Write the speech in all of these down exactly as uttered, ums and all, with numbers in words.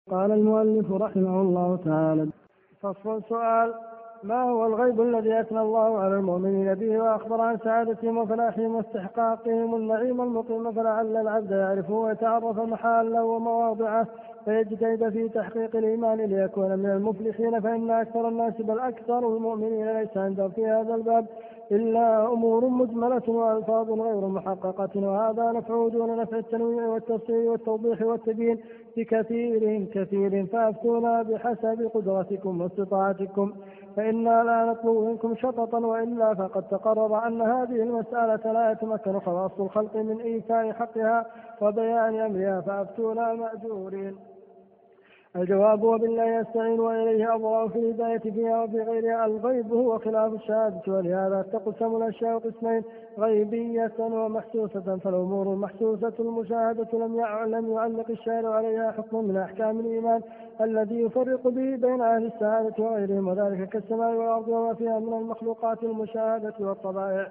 قال المؤلف رحمه الله تعالى: فصل. سؤال: ما هو الغيب الذي أثنى الله على المؤمنين به وأخبر عن سعادتهم وفلاحهم واستحقاقهم النعيم المقيم، فلعل العبد يعرفه ويتعرف محاله ومواضعه فيجتهد في تحقيق الإيمان ليكون من المفلحين، فإن أكثر الناس بل أكثر المؤمنين ليس عندهم في هذا الباب إلا أمور مجملة وألفاظ غير محققة، وهذا نفعه دون نفع التنويع والتفصيل والتوضيح والتبيين بكثير كثير، فأفتونا بحسب قدرتكم واستطاعتكم، فإنا لا نطلب منكم شططا، وإلا فقد تقرر أن هذه المسألة لا يتمكن خواص الخلق من إيفاء حقها وبيان أمرها، فأفتونا مأجورين. الجواب: وبالله يستعين وإليه أضرع في الهداية فيها وفي غيرها. الغيب هو خلاف الشهادة، ولهذا تقسم الأشياء قسمين: غيبية ومحسوسة. فالأمور المحسوسة المشاهدة لم لم يعلق الشارع عليها حكم من أحكام الإيمان الذي يفرق به بين أهل السعادة وغيرهم، وذلك كالسماء والأرض وما فيها من المخلوقات المشاهدة والطبائع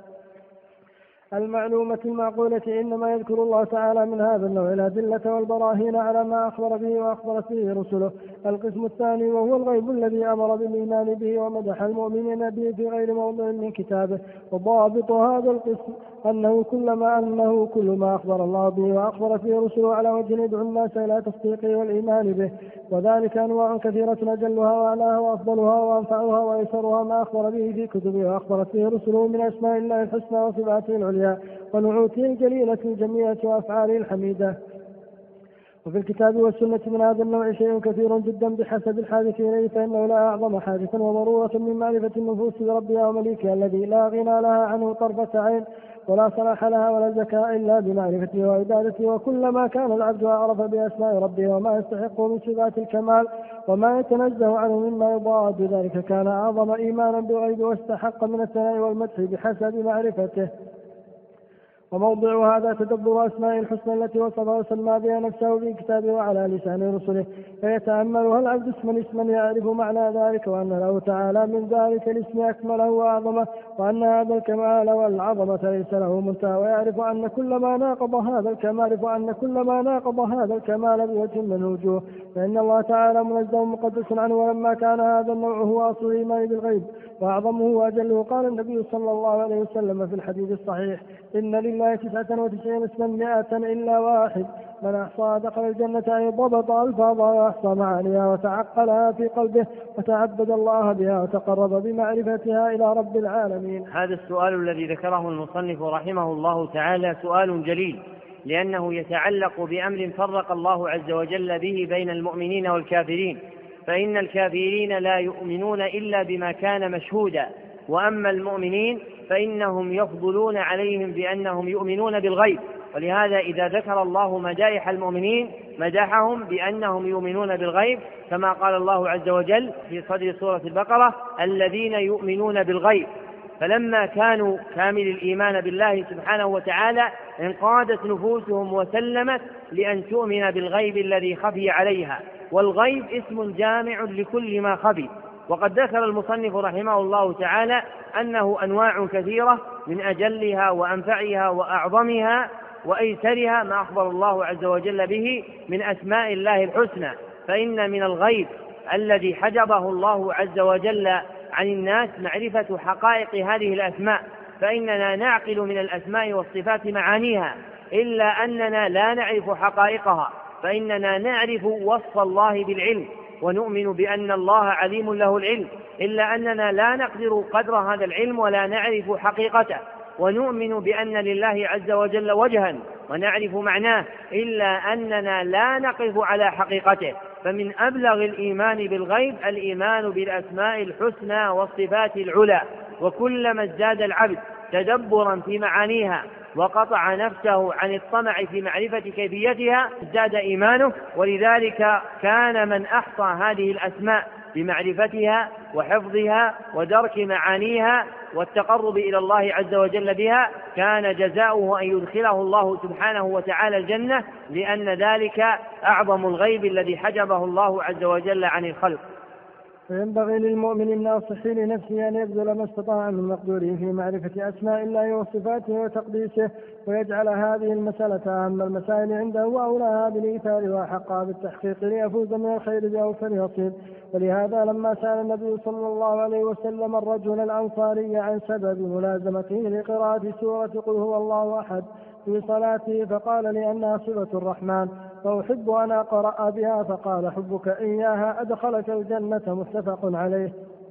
المعلومة المعقولة. إنما يذكر الله تعالى من هذا النوع الأدلة والبراهين على ما أخبر به وأخبرت به رسله. القسم الثاني وهو الغيب الذي أمر بالإيمان به ومدح المؤمنين به في غير موضع من كتابه. وضابط هذا القسم أنه كلما أنه كل ما أخبر الله به وأخبر فيه رسله على وجه يدعو الناس إلى تصديقه والإيمان به، وذلك أنواع كثيرة أجلها وأعلاها وأفضلها وأنفعها وأيسرها ما أخبر به في كتبه وأخبرت فيه رسله من أسماء الله الحسنى وصفاته العليا ونعوته الجليلة الجميلة وأفعاله الحميدة. وفي الكتاب والسنة من هذا النوع شيء كثير جدا بحسب الحاجة إليه، فإنه لا أعظم حاجة وضرورة من معرفة النفوس بربها ومليكها الذي لا غنى لها عنه طرفة عين ولا صلاح لها ولا زكاة إلا بمعرفته وعبادته. وكلما كان العبد أعرف بأسماء ربه وما يستحقه من صفات الكمال وما يتنزه عنه مما يضاد ذلك كان أعظم إيمانا بالغيب واستحق من الثناء والمدح بحسب معرفته. وموضع هذا تدبر أسماء الحسنى التي وصفها وسمى بها نفسه في كتابه وعلى لسان رسله، فيتأملها العبد اسما اسما يعرف معنى ذلك، وأن له تعالى من ذلك الاسم أكمله وأعظمه، وأن هذا الكمال والعظمة ليس له منتهى، ويعرف أن كل ما ناقض هذا الكمال فأن كل ما ناقض هذا الكمال بوجه من الوجوه، فإن الله تعالى منزه مقدس عنه. ولما كان هذا النوع هو أصل الإيمان بالغيب وأعظمه وأجله، قال النبي صلى الله عليه وسلم في الحديث الصحيح: إن لله تسعة وتسعين اسما مائة إلا واحد، من أحصى دخل الجنة، أي ضبط ألفاظها وأحصى معانيها وتعقلها في قلبه وتعبد الله بها وتقرب بمعرفتها إلى رب العالمين. هذا السؤال الذي ذكره المصنف رحمه الله تعالى سؤال جليل، لأنه يتعلق بأمر فرق الله عز وجل به بين المؤمنين والكافرين، فإن الكافرين لا يؤمنون إلا بما كان مشهودا، وأما المؤمنين فإنهم يفضلون عليهم بأنهم يؤمنون بالغيب، ولهذا إذا ذكر الله مدائح المؤمنين مدحهم بأنهم يؤمنون بالغيب، كما قال الله عز وجل في صدر سورة البقرة: الذين يؤمنون بالغيب. فلما كانوا كامل الإيمان بالله سبحانه وتعالى انقادت نفوسهم وسلمت لأن تؤمن بالغيب الذي خفي عليها، والغيب اسم جامع لكل ما خفي. وقد ذكر المصنف رحمه الله تعالى أنه أنواع كثيرة، من أجلها وأنفعها وأعظمها وأيسرها ما أخبر الله عز وجل به من أسماء الله الحسنى. فإن من الغيب الذي حجبه الله عز وجل عن الناس معرفة حقائق هذه الأسماء، فإننا نعقل من الأسماء والصفات معانيها إلا أننا لا نعرف حقائقها، فإننا نعرف وصف الله بالعلم ونؤمن بأن الله عليم له العلم، إلا أننا لا نقدر قدر هذا العلم ولا نعرف حقيقته، ونؤمن بأن لله عز وجل وجها ونعرف معناه، إلا أننا لا نقف على حقيقته. فمن أبلغ الإيمان بالغيب الإيمان بالأسماء الحسنى والصفات العلى، وكلما ازداد العبد تدبرا في معانيها وقطع نفسه عن الطمع في معرفة كيفيتها ازداد إيمانه. ولذلك كان من أحصى هذه الأسماء بمعرفتها وحفظها ودرك معانيها والتقرب إلى الله عز وجل بها كان جزاؤه أن يدخله الله سبحانه وتعالى الجنة، لأن ذلك أعظم الغيب الذي حجبه الله عز وجل عن الخلق. فينبغي للمؤمن الناصح لنفسه أن يبذل ما استطاع من مقدوره في معرفة أسماء الله وصفاته وتقديسه، ويجعل هذه المسألة أهم المسائل عنده وأولاها بالإيثار وأحقها بالتحقيق ليفوز من الخير بأوفر نصيب. ولهذا لما سأل النبي صلى الله عليه وسلم الرجل الأنصاري عن سبب ملازمته لقراءة سورة قل هو الله أحد في صلاته فقال لأنها صفة الرحمن فأحب أن أقرأ بها، فقال حبك إياها أدخلك الجنة، متفق عليه.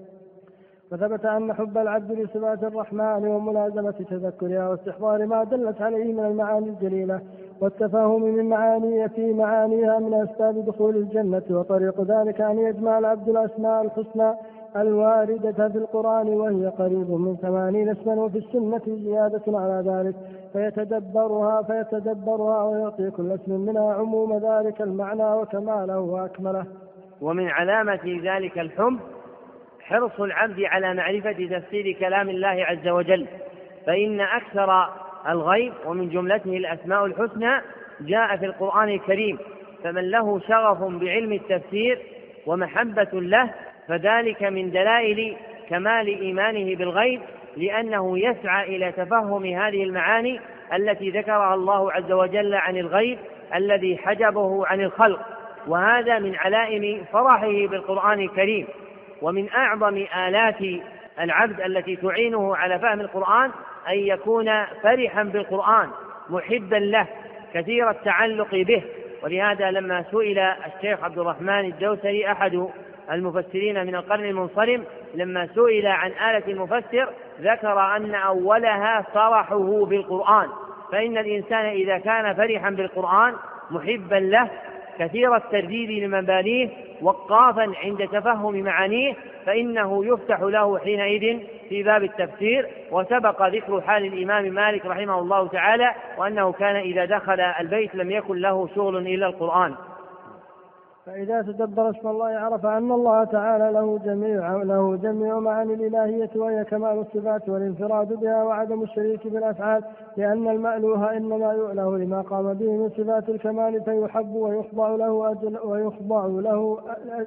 فثبت أن حب العبد لصفات الرحمن وملازمة تذكرها واستحضار ما دلت عليه من المعاني الجليلة والتفاهم من معاني في معانيها من أسباب دخول الجنة، وطريق ذلك أن يجمع العبد الأسماء الحسنى الواردة في القرآن وهي قريب من ثمانين اسما، وفي السنة زيادة على ذلك، فيتدبرها فيتدبرها ويعطي كل اسم منها عموم ذلك المعنى وكماله وأكمله. ومن علامة ذلك الحب حرص العبد على معرفة تفسير كلام الله عز وجل، فإن أكثر الغيب ومن جملته الأسماء الحسنى جاء في القرآن الكريم، فمن له شغف بعلم التفسير ومحبة له فذلك من دلائل كمال إيمانه بالغيب، لأنه يسعى إلى تفهم هذه المعاني التي ذكرها الله عز وجل عن الغيب الذي حجبه عن الخلق، وهذا من علائم فرحه بالقرآن الكريم. ومن أعظم آلات العبد التي تعينه على فهم القرآن أن يكون فرحا بالقرآن محبا له كثير التعلق به. ولهذا لما سئل الشيخ عبد الرحمن الدوسري أحد المفسرين من القرن المنصرم لما سئل عن آلة المفسر ذكر أن أولها فرحه بالقرآن، فإن الإنسان إذا كان فرحا بالقرآن محبا له كثير الترديد لمبانيه وقافا عند تفهم معانيه فإنه يفتح له حينئذ في باب التفسير. وسبق ذكر حال الإمام مالك رحمه الله تعالى وأنه كان إذا دخل البيت لم يكن له شغل إلا القرآن. فإذا تدبر اسم الله عرف أن الله تعالى له جميع له جميع معاني الإلهية وهي كمال الصفات والانفراد بها وعدم الشريك بالأفعال، لأن المألوه إنما يؤله لما قام به من صفات الكمال فيحب ويخضع له أجل ويخضع له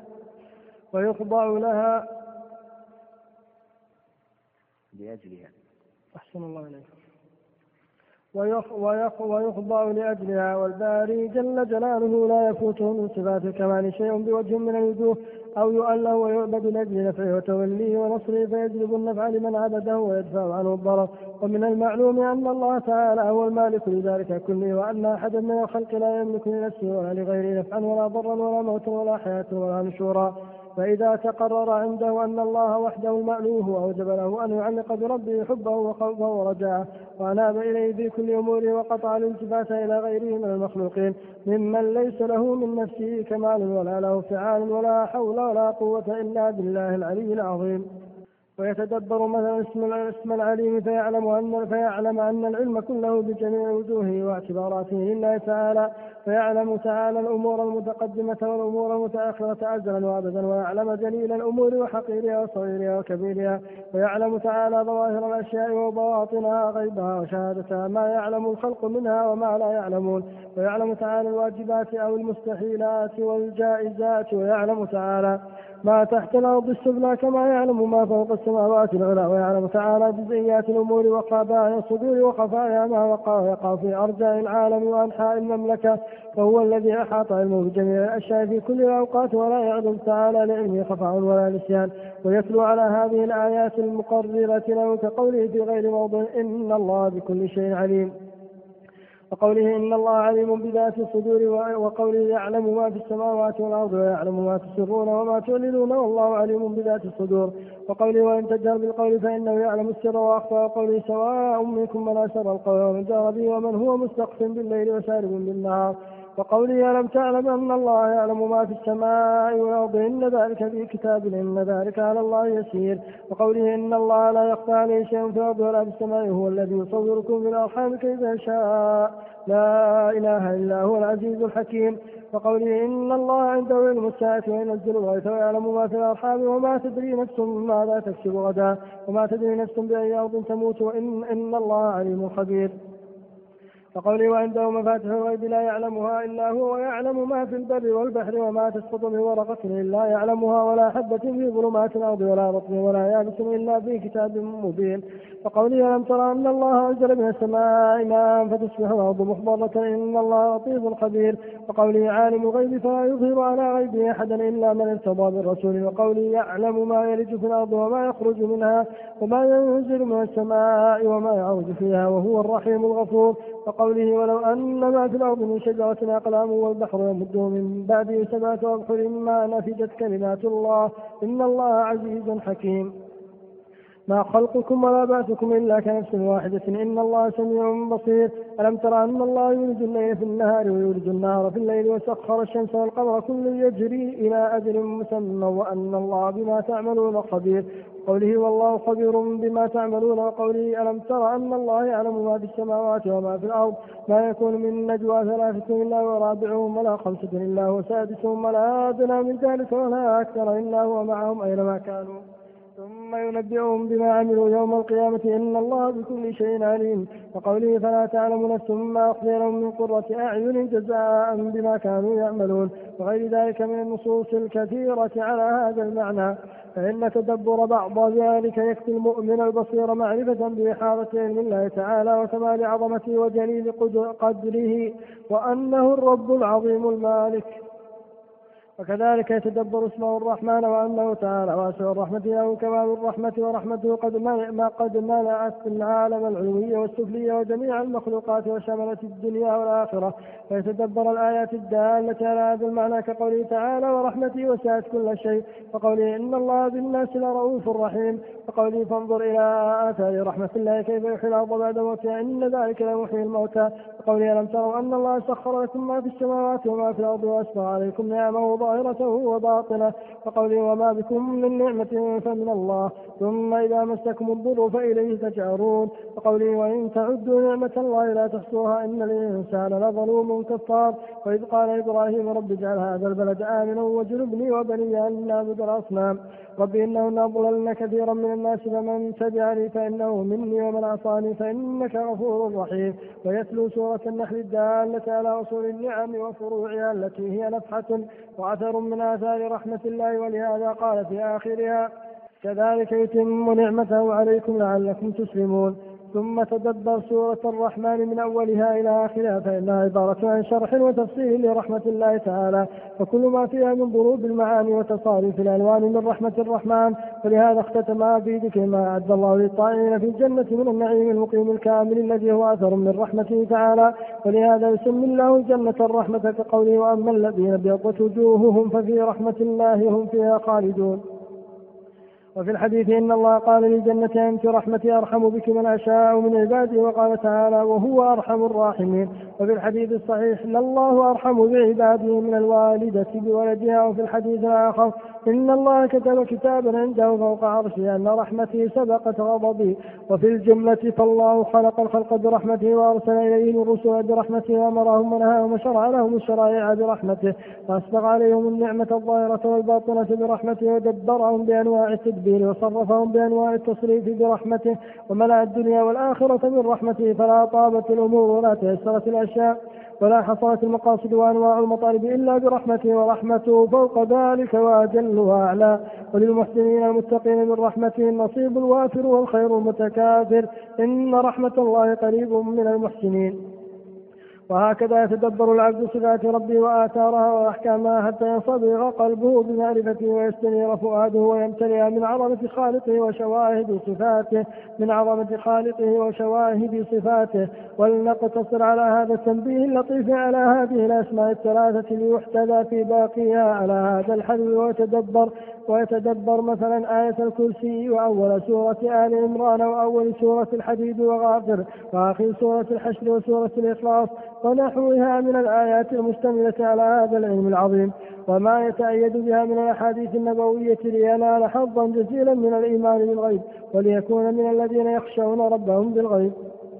ويخضع لها لأجلها. أحسن الله إليكم. ويخضع لأجلها، والباري جل جلاله لا يفوته من صفات الكمال شيء بوجه من الوجوه أو يؤله ويعبد لأجل نفعه وتوليه ونصره فيجلب النفع لمن عبده ويدفع عنه الضرر. ومن المعلوم أن الله تعالى هو المالك لذلك كله، وأن أحدا من الخلق لا يملك لنفسه ولا لغيره نفعا ولا ضرا ولا موتا ولا حياة ولا نشورا. فإذا تقرر عنده أن الله وحده المألوه أوجب له أن يعلق بربه حبه وخوفه ورجاءه وأناب إليه في كل أموره وقطع الالتفات إلى غيره من المخلوقين ممن ليس له من نفسه كمال ولا له فعال ولا حول ولا قوة إلا بالله العلي العظيم. ويتدبر مثلا اسم الاسم العليم فيعلم أن فيعلم أن العلم كله بجميع وجوهه واعتباراته لله تعالى، فيعلم تعالى الأمور المتقدمة والأمور المتأخرة أزلا وأبدا، ويعلم جليل الأمور وحقيرها وصغيرها وكبيرها، ويعلم تعالى ظواهر الأشياء وبواطنها غيبها وشهادتها ما يعلم الخلق منها وما لا يعلمون، ويعلم تعالى الواجبات أو المستحيلات والجائزات، ويعلم تعالى ما تحت الأرض السفلى كما يعلم ما فوق السماوات العلى، ويعلم تعالى جزئيات الأمور وخبايا الصدور وخفايا ما وقع ويقع في أرجاء العالم وأنحاء المملكة، فهو الذي أحاط علمه بجميع الأشياء في كل الأوقات ولا يعلم تعالى لعلمه خفاء ولا نسيان. ويتلو على هذه الآيات المقررة له كقوله في غير موضع إن الله بكل شيء عليم، وقوله إن الله عليم بذات الصدور، وقوله يعلم ما في السماوات والأرض ويعلم ما تسرون وما تعلنون والله عليم بذات الصدور، وقوله وإن تجهر بالقول فإنه يعلم السر وأخفى، وقوله سواء منكم من أسر القول ومن جهر به ومن هو مستخف بالليل وسارب بالنهار، وقوله ألم تعلم أن الله يعلم ما في السماء والأرض إن ذلك في كتاب إن ذلك على الله يسير، وقوله إن الله لا يخفى عليه شيء في الأرض ولا في السماء هو الذي يصوركم في الأرحام كيف شاء لا إله إلا هو العزيز الحكيم، وقوله إن الله عنده علم الساعة وينزل الغيث ويعلم ما في الأرحام وما تدري نفس ماذا تكسب غدا وما تدري نفس بأي أرض تموت وإن إن الله عليم خبير. وقوله وعنده مفاتح الغيب لا يعلمها إلا هو ويعلم ما في البر والبحر وما تسقط من ورقة إلا يعلمها ولا حبة في ظلمات الأرض ولا رطب ولا يابس إلا في كتاب مبين. وقوله ألم ترى أن الله أنزل من السماء ماء فتصبح الأرض مخضرة إن الله لطيف خبير. وقوله عالم الغيب فلا يظهر على غيبه أحدا إلا من ارتضى بالرسول. وقوله يعلم ما يلج في الأرض وما يخرج منها وما ينزل من السماء وما يعرج فيها وهو الرحيم الغفور. وقوله ولو أن ما في الأرض من شجرة أقلام والبحر يمده من بعده سبعة أبحر ما نفدت كلمات الله إن الله عزيز حكيم. ما خلقكم ولا بعثكم إلا كنفس واحدة إن الله سميع بصير. ألم ترى أن الله يولج الليل في النهار ويولج النهار في الليل وسخر الشمس والقمر كل يجري إلى أجل مسمى وأن الله بما تعملون خبير. قوله والله خبير بما تعملون. وقوله ألم ترى أن الله يعلم ما في السماوات وما في الأرض ما يكون من نجوى ثلاثة إلا هو رابعهم ولا خمسة إلا هو سادسهم ولا أدنى من ذلك ولا أكثر إلا هو معهم أينما كانوا ثم ينبئهم بما عملوا يوم القيامة إن الله بكل شيء عليم. وقوله فلا تعلم نفس ما أخفي لهم من قرة أعين جزاء بما كانوا يعملون وغير ذلك من النصوص الكثيرة على هذا المعنى. فإن تدبر بعض ذلك يكفي المؤمن البصير معرفة بإحاطة علم الله تعالى وكمال عظمته وجليل قدره وأنه الرب العظيم المالك. وكذلك يتدبر اسمه الرحمن وأنه تعالى واسع الرحمة له كمال الرحمة ورحمته قد ما قد ملأت العالم العلوي والسفلي وجميع المخلوقات وشملت الدنيا والآخرة. فيتدبر الآيات الدالة على هذا المعنى كقوله تعالى ورحمتي وسعت كل شيء وقوله إن الله بالناس لرؤوف رحيم وقوله فانظر إلى آثار رحمة الله كيف يحيي الأرض بعد موتها إن ذلك لمحيي الموتى. وقوله ألم تروا أن الله سخر لكم ما في السماوات وما في الأرض وأسبغ عليكم نعمه ظاهرته وباطنه. وقوله وما بكم من نعمة فمن الله ثم إذا مسكم الضر فإليه تجأرون. وقوله وإن تعدوا نعمة الله لا تحصوها إن الإنسان لظلوم كفار. وإذ قال إبراهيم رب اجعل هذا البلد آمنا واجنبني وبني أن نعبد الأصنام رب إنهن أضللن كثيرا من الناس فمن تبعني فإنه مني ومن عصاني فإنك غفور رحيم. ويتلو سورة النحل الدالة على أصول النعم وفروعها التي هي نفحة وأثر من آثار رحمة الله ولهذا قال في آخرها كذلك يتم نعمته عليكم لعلكم تسلمون. ثم تدبر سورة الرحمن من أولها إلى آخرها فإنها عبارة عن شرح وتفصيل لرحمة الله تعالى وكل ما فيها من ضروب المعاني وتصاريف الألوان من رحمة الرحمن. ولهذا اختتم في ذكر ما أعد الله للطائعين في الجنة من النعيم المقيم الكامل الذي هو أثر من رحمته تعالى. ولهذا يسمي الله الجنة الرحمة كقوله وأما الذين ابيضت وجوههم ففي رحمة الله هم فيها خالدون. وفي الحديث إن الله قال للجنة أنت رحمتي أرحم بك من أشاء من عبادي وقال تعالى وهو أرحم الراحمين. وفي الحديث الصحيح لله أرحم بعباده من الوالدة بولدها. وفي الحديث الآخر إن الله كتب كتابا عنده فوق عرشه أن رحمتي سبقت غضبي. وفي الجملة فالله خلق الخلق برحمته وأرسل إليهم الرسل برحمته وأمرهم ونهاهم وشرع لهم الشرائع برحمته وأسبغ عليهم النعمة الظاهرة والباطنة برحمته ودبرهم بأنواع التدبير وصرفهم بأنواع التصريف برحمته وملأ الدنيا والآخرة من رحمته فلا طابت الأمور ولا تيسرت الأشياء ولا حصلت المقاصد وأنواع المطالب إلا برحمته ورحمته فوق ذلك وأجل وأعلى. وللمحسنين المتقين من رحمته النصيب الوافر والخير المتكاثر إن رحمة الله قريب من المحسنين. وهكذا يتدبر العبد صفات ربه وآثارها وأحكامها حتى ينصبغ قلبه بمعرفته ويستنير فؤاده ويمتلئ من عظمة خالقه وشواهد صفاته من عظمة خالقه وشواهد صفاته. ولنقتصر على هذا التنبيه اللطيف على هذه الأسماء الثلاثة ليحتذى في باقيها على هذا الحذو ويتدبر ويتدبر مثلا آية الكرسي وأول سورة آل عمران وأول سورة الحديد وغافر وآخر سورة الحشر وسورة الإخلاص ونحوها من الآيات المشتملة على هذا العلم العظيم وما يتأيد بها من الأحاديث النبوية لينال حظا جزيلا من الإيمان بالغيب وليكون من الذين يخشون ربهم بالغيب.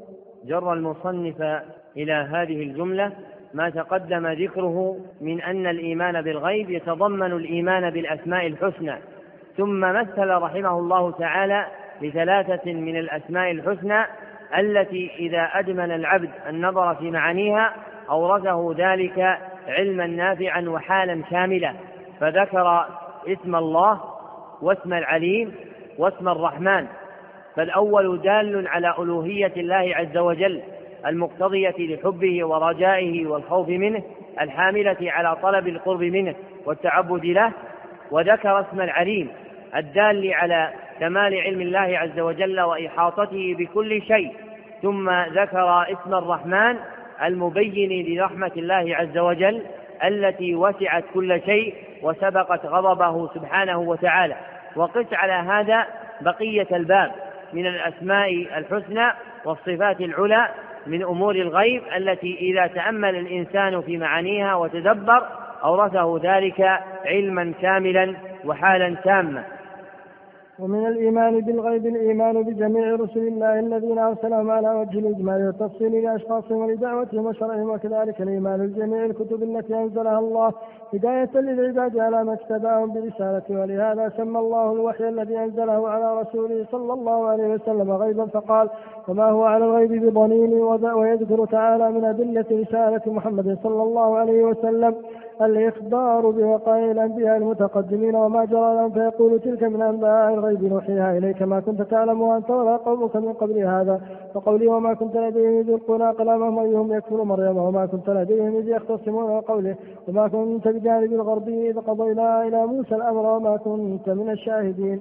جر المصنف إلى هذه الجملة ما تقدم ذكره من أن الإيمان بالغيب يتضمن الإيمان بالأسماء الحسنى، ثم مثل رحمه الله تعالى لثلاثة من الأسماء الحسنى التي إذا أدمن العبد النظر في معانيها أورثه ذلك علما نافعا وحالا كاملة، فذكر اسم الله واسم العليم واسم الرحمن، فالأول دال على ألوهية الله عز وجل المقتضية لحبه ورجائه والخوف منه، الحاملة على طلب القرب منه والتعبد له، وذكر اسم العليم الدال على كمال علم الله عز وجل وإحاطته بكل شيء، ثم ذكر اسم الرحمن المبين لرحمة الله عز وجل التي وسعت كل شيء وسبقت غضبه سبحانه وتعالى. وقس على هذا بقية الباب من الأسماء الحسنى والصفات العلى من أمور الغيب التي إذا تأمل الإنسان في معانيها وتدبر أورثه ذلك علما كاملا وحالا تاما. ومن الإيمان بالغيب الإيمان بجميع رسل الله الذين أرسلهم على وجه الإجمال والتفصيل لأشخاصهم ولدعوتهم وشرعهم، وكذلك الإيمان بجميع الكتب التي أنزلها الله هداية للعباد على ما اجتباهم برسالته. ولهذا سمى الله الوحي الذي أنزله على رسوله صلى الله عليه وسلم غيبا، فقال: وما هو على الغيب بضنين. ويذكر تعالى من أدلة رسالة محمد صلى الله عليه وسلم الإخبار بوقائع الأنبياء المتقدمين وما جرى لهم، فيقول: تلك من أنباء الغيب نوحيها إليك ما كنت تعلمها أنت ولا قومك من قبل هذا. وقوله: وما كنت لديهم إذ يلقون أقلامهم أيهم يكفر مريم وما كنت لديهم إذ يختصمون. وقوله: وما كنت بجانب الغربي إذ قضينا إلى موسى الأمر وما كنت من الشاهدين.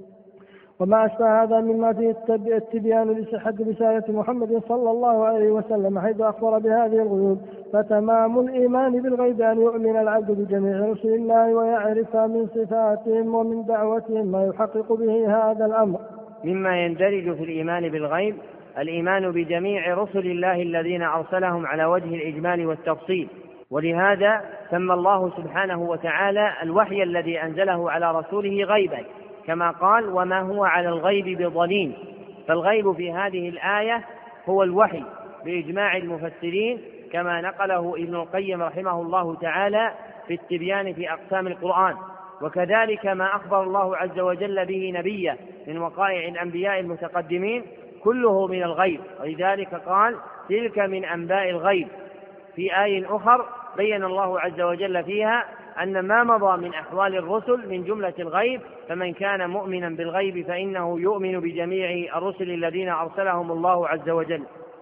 وما أشبه هذا مما فيه التبيان لصحة رسالة محمد صلى الله عليه وسلم حيث أخبر بهذه الغيوب. فتمام الإيمان بالغيب أن يؤمن العبد بجميع رسل الله ويعرف من صفاتهم ومن دعوتهم ما يحقق به هذا الأمر. مما يندرج في الإيمان بالغيب الإيمان بجميع رسل الله الذين أرسلهم على وجه الإجمال والتفصيل، ولهذا سمى الله سبحانه وتعالى الوحي الذي أنزله على رسوله غيبا، كما قال: وما هو على الغيب بضنين. فالغيب في هذه الآية هو الوحي بإجماع المفسرين، كما نقله ابن القيم رحمه الله تعالى في التبيان في أقسام القرآن. وكذلك ما أخبر الله عز وجل به نبيه من وقائع الأنبياء المتقدمين كله من الغيب، ولذلك قال: تلك من أنباء الغيب. في آية أخر بين الله عز وجل فيها أن ما مضى من أحوال الرسل من جملة الغيب، فمن كان مؤمنا بالغيب فإنه يؤمن بجميع الرسل الذين أرسلهم الله عز وجل.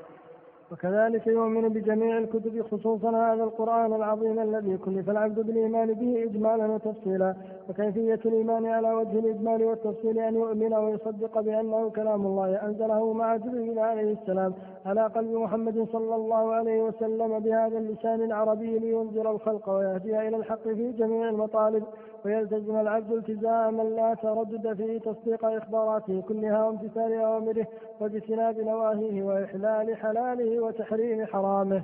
وكذلك يؤمن بجميع الكتب خصوصا هذا القرآن العظيم الذي كلف العبد بالإيمان به إجمالا وتفصيلا. وكيفية الإيمان على وجه الإجمال والتفصيل أن يؤمن ويصدق بأنه كلام الله أنزله مع جبريل عليه السلام على قلب محمد صلى الله عليه وسلم بهذا اللسان العربي لينذر الخلق ويهدي إلى الحق في جميع المطالب. ويلتزم العبد التزاما لا تردد في تصديق إخباراته كلها وامتثال أوامره واجتناب نواهيه وإحلال حلاله وتحريم حرامه،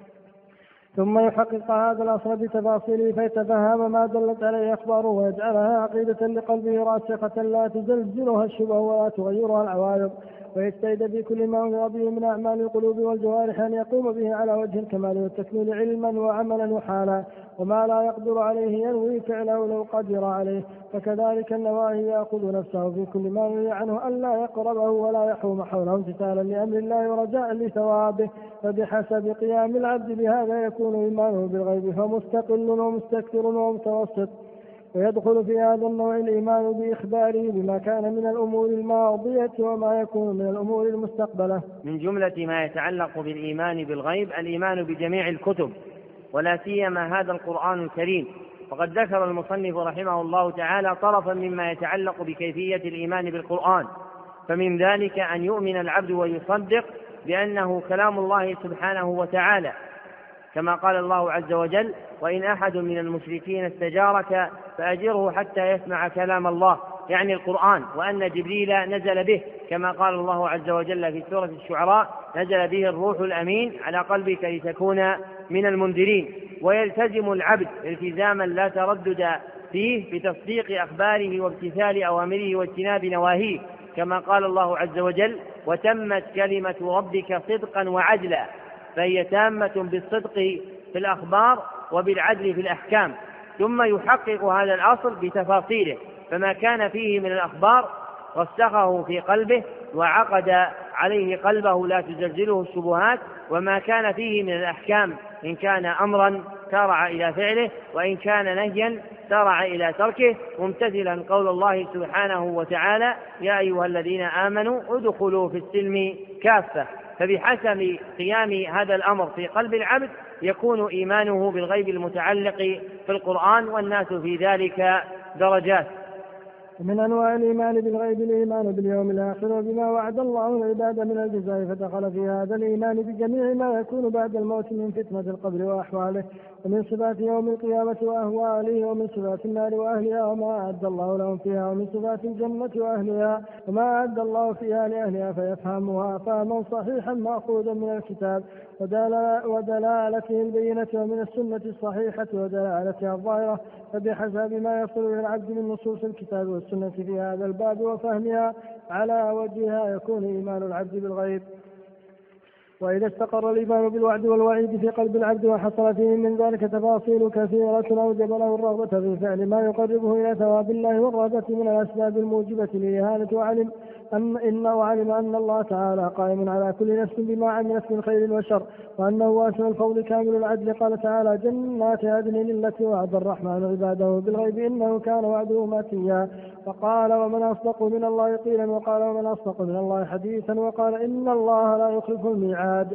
ثم يحقق هذا الأصل بتفاصيله فيتفهم ما دلت عليه أخباره ويجعلها عقيدة لقلبه راسخة لا تزلزلها الشبه ولا تغيرها العوارض، ويجتهد في كل ما أمر به من أعمال القلوب والجوارح أن يقوم به على وجه الكمال والتكميل علما وعملا وحالا، وما لا يقدر عليه ينوي فعله لو قدر عليه. فكذلك النواهي يأخذ نفسه في كل ما نهي عنه أن لا يقربه ولا يحوم حوله امتثالا لأمر الله ورجاء لثوابه. فبحسب قيام العبد بهذا يكون إيمانه بالغيب فمستقل ومستكثر ومتوسط. ويدخل في هذا النوع الإيمان بإخباره بما كان من الأمور الماضية وما يكون من الأمور المستقبلة. من جملة ما يتعلق بالإيمان بالغيب الإيمان بجميع الكتب، ولا سيما هذا القرآن الكريم. وقد ذكر المصنف رحمه الله تعالى طرفا مما يتعلق بكيفية الإيمان بالقرآن، فمن ذلك أن يؤمن العبد ويصدق بأنه كلام الله سبحانه وتعالى، كما قال الله عز وجل: وإن أحد من المشركين استجارك فأجره حتى يسمع كلام الله، يعني القرآن، وأن جبريل نزل به، كما قال الله عز وجل في سورة الشعراء: نزل به الروح الأمين على قلبك لتكون من المنذرين. ويلتزم العبد التزاما لا تردد فيه بتصديق أخباره وامتثال أوامره واجتناب نواهيه، كما قال الله عز وجل: وتمت كلمة ربك صدقا وعدلا. فهي تامة بالصدق في الأخبار وبالعدل في الأحكام. ثم يحقق هذا الأصل بتفاصيله، فما كان فيه من الأخبار رسخه في قلبه وعقد عليه قلبه لا تزلزله الشبهات، وما كان فيه من الأحكام إن كان أمرا سارع إلى فعله، وإن كان نهيا سارع إلى تركه، ممتثلا قول الله سبحانه وتعالى: يا أيها الذين آمنوا ادخلوا في السلم كافة. فبحسب قيام هذا الأمر في قلب العبد يكون إيمانه بالغيب المتعلق في القرآن، والناس في ذلك درجات. من أنواع الإيمان بالغيب الإيمان باليوم الآخر وبما وعد الله العباد من الجزاء، فدخل في هذا الإيمان بجميع ما يكون بعد الموت من فتنة القبر وأحواله، ومن صفات يوم القيامة وأهواله، ومن صفات النار وأهلها وما أعد الله لهم فيها، ومن صفات الجنة وأهلها وما أعد الله فيها لأهلها، فيفهمها فهما صحيحا مأخوذا من الكتاب ودلالته البينة، ومن السنة الصحيحة ودلالتها الظاهرة، فبحسب ما يصل إلى العبد من نصوص الكتاب والسنة في هذا الباب وفهمها على وجهها يكون إيمان العبد بالغيب. وإذا استقر الإيمان بالوعد والوعيد في قلب العبد وحصل فيه من ذلك تفاصيل كثيرة أوجب له الرغبة في فعل ما يقربه إلى ثواب الله والرغبة من الأسباب الموجبة للإهانة، وعلم أن إنه وعلم أن الله تعالى قائم على كل نفس بما عملت من خير وشر، وأنه واسع الفضل كامل العدل. قال تعالى: جنات عدن التي وعد الرحمن عباده بالغيب إنه كان وعده ماتيا. وقال: ومن أصدق من الله قيلا. وقال: ومن أصدق من الله حديثا. وقال: إن الله لا يخلف الميعاد.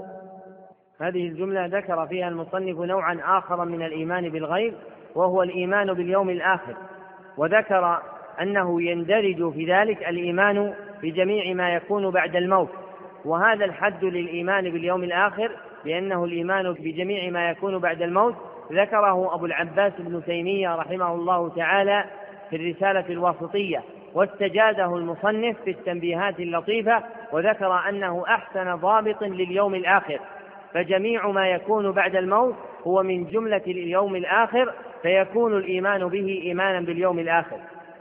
هذه الجملة ذكر فيها المصنف نوعا آخر من الإيمان بالغيب، وهو الإيمان باليوم الآخر، وذكر أنه يندرج في ذلك الإيمان بجميع ما يكون بعد الموت. وهذا الحد للإيمان باليوم الآخر بأنه الإيمان بجميع ما يكون بعد الموت ذكره أبو العباس ابن تيمية رحمه الله تعالى في الرسالة الواسطية، واستجاده المصنف في التنبيهات اللطيفة، وذكر أنه أحسن ضابط لليوم الآخر، فجميع ما يكون بعد الموت هو من جملة اليوم الآخر، فيكون الإيمان به إيمانا باليوم الآخر.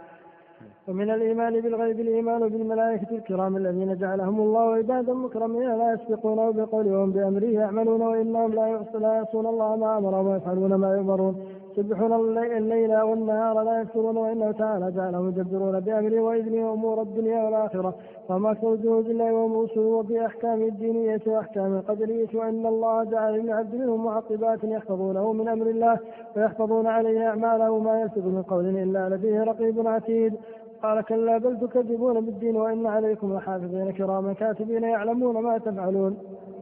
ومن الإيمان بالغيب الإيمان بالملائكة الكرام الذين جعلهم الله عبادا مكرمين لا يسبقونه بقولهم بأمره يعملون، وإنهم لا يعصون الله ما أمرهم ويفعلون ما يؤمرون، يسبحون الليل والنهار لا يفترون، وإنه تعالى جعلهم يدبرون بأمره وإذنه أمور الدنيا والآخرة، وما أكثر جنود الله ورسله وفي أحكام الدينية وأحكام القدرية، وإن الله جعل للعبد منهم معقبات يحفظونه من أمر الله ويحفظون عليه أعماله، ما يلفظ من قول إلا لديه رقيب عتيد. قال: كلا بل تكذبون بالدين وإن عليكم لحافظين كراما كاتبين يعلمون ما تفعلون.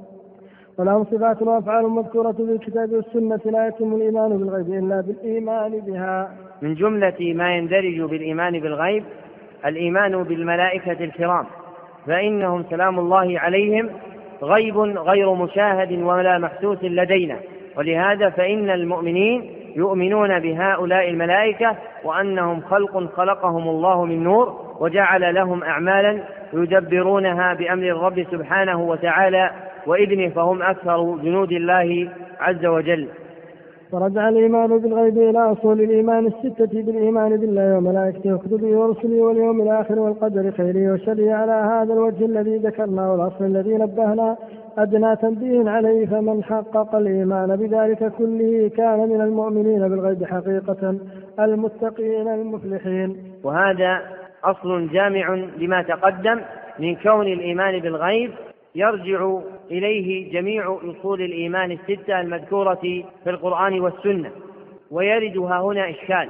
ولهم صفات وأفعال مذكورة في الكتاب والسنة، لا يتم الإيمان بالغيب إلا بالإيمان بها. من جملة ما يندرج بالإيمان بالغيب الإيمان بالملائكة الكرام، فإنهم سلام الله عليهم غيب غير مشاهد ولا محسوس لدينا، ولهذا فإن المؤمنين يؤمنون بهؤلاء الملائكة وأنهم خلق خلقهم الله من نور وجعل لهم أعمالا يدبرونها بأمر الرب سبحانه وتعالى وإذنه، فهم أكثر جنود الله عز وجل. ورجع الإيمان بالغيب إلى أصول الإيمان الستة بالإيمان بالله وملائكته وكتبه ورسله واليوم الآخر والقدر خيره وشره على هذا الوجه الذي ذكرنا، والأصل الذي نبهنا أدنى تنبيه عليه، فمن حقق الإيمان بذلك كله كان من المؤمنين بالغيب حقيقة المتقين المفلحين. وهذا أصل جامع لما تقدم من كون الإيمان بالغيب يرجع إليه جميع أصول الإيمان الستة المذكورة في القرآن والسنة. ويردها هنا إشكال،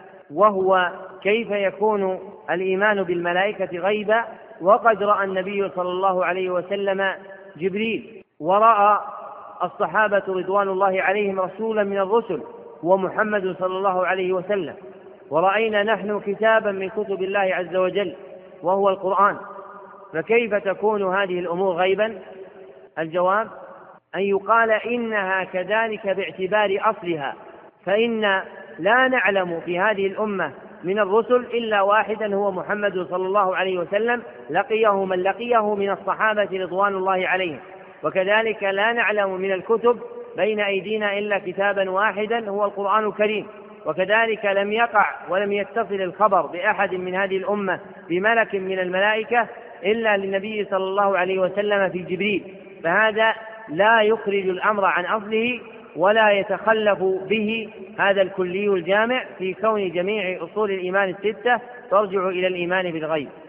وهو كيف يكون الإيمان بالملائكة غيبا وقد رأى النبي صلى الله عليه وسلم جبريل، ورأى الصحابة رضوان الله عليهم رسولا من الرسل ومحمد صلى الله عليه وسلم، ورأينا نحن كتابا من كتب الله عز وجل وهو القرآن، فكيف تكون هذه الأمور غيبا؟ الجواب أن يقال إنها كذلك باعتبار أصلها، فإن لا نعلم في هذه الأمة من الرسل إلا واحدا هو محمد صلى الله عليه وسلم لقيه من لقيه من الصحابة رضوان الله عليهم، وكذلك لا نعلم من الكتب بين أيدينا إلا كتابا واحدا هو القرآن الكريم، وكذلك لم يقع ولم يتصل الخبر بأحد من هذه الأمة بملك من الملائكة إلا للنبي صلى الله عليه وسلم في جبريل، فهذا لا يخرج الأمر عن أصله ولا يتخلف به هذا الكلي الجامع في كون جميع أصول الإيمان الستة ترجع إلى الإيمان بالغيب.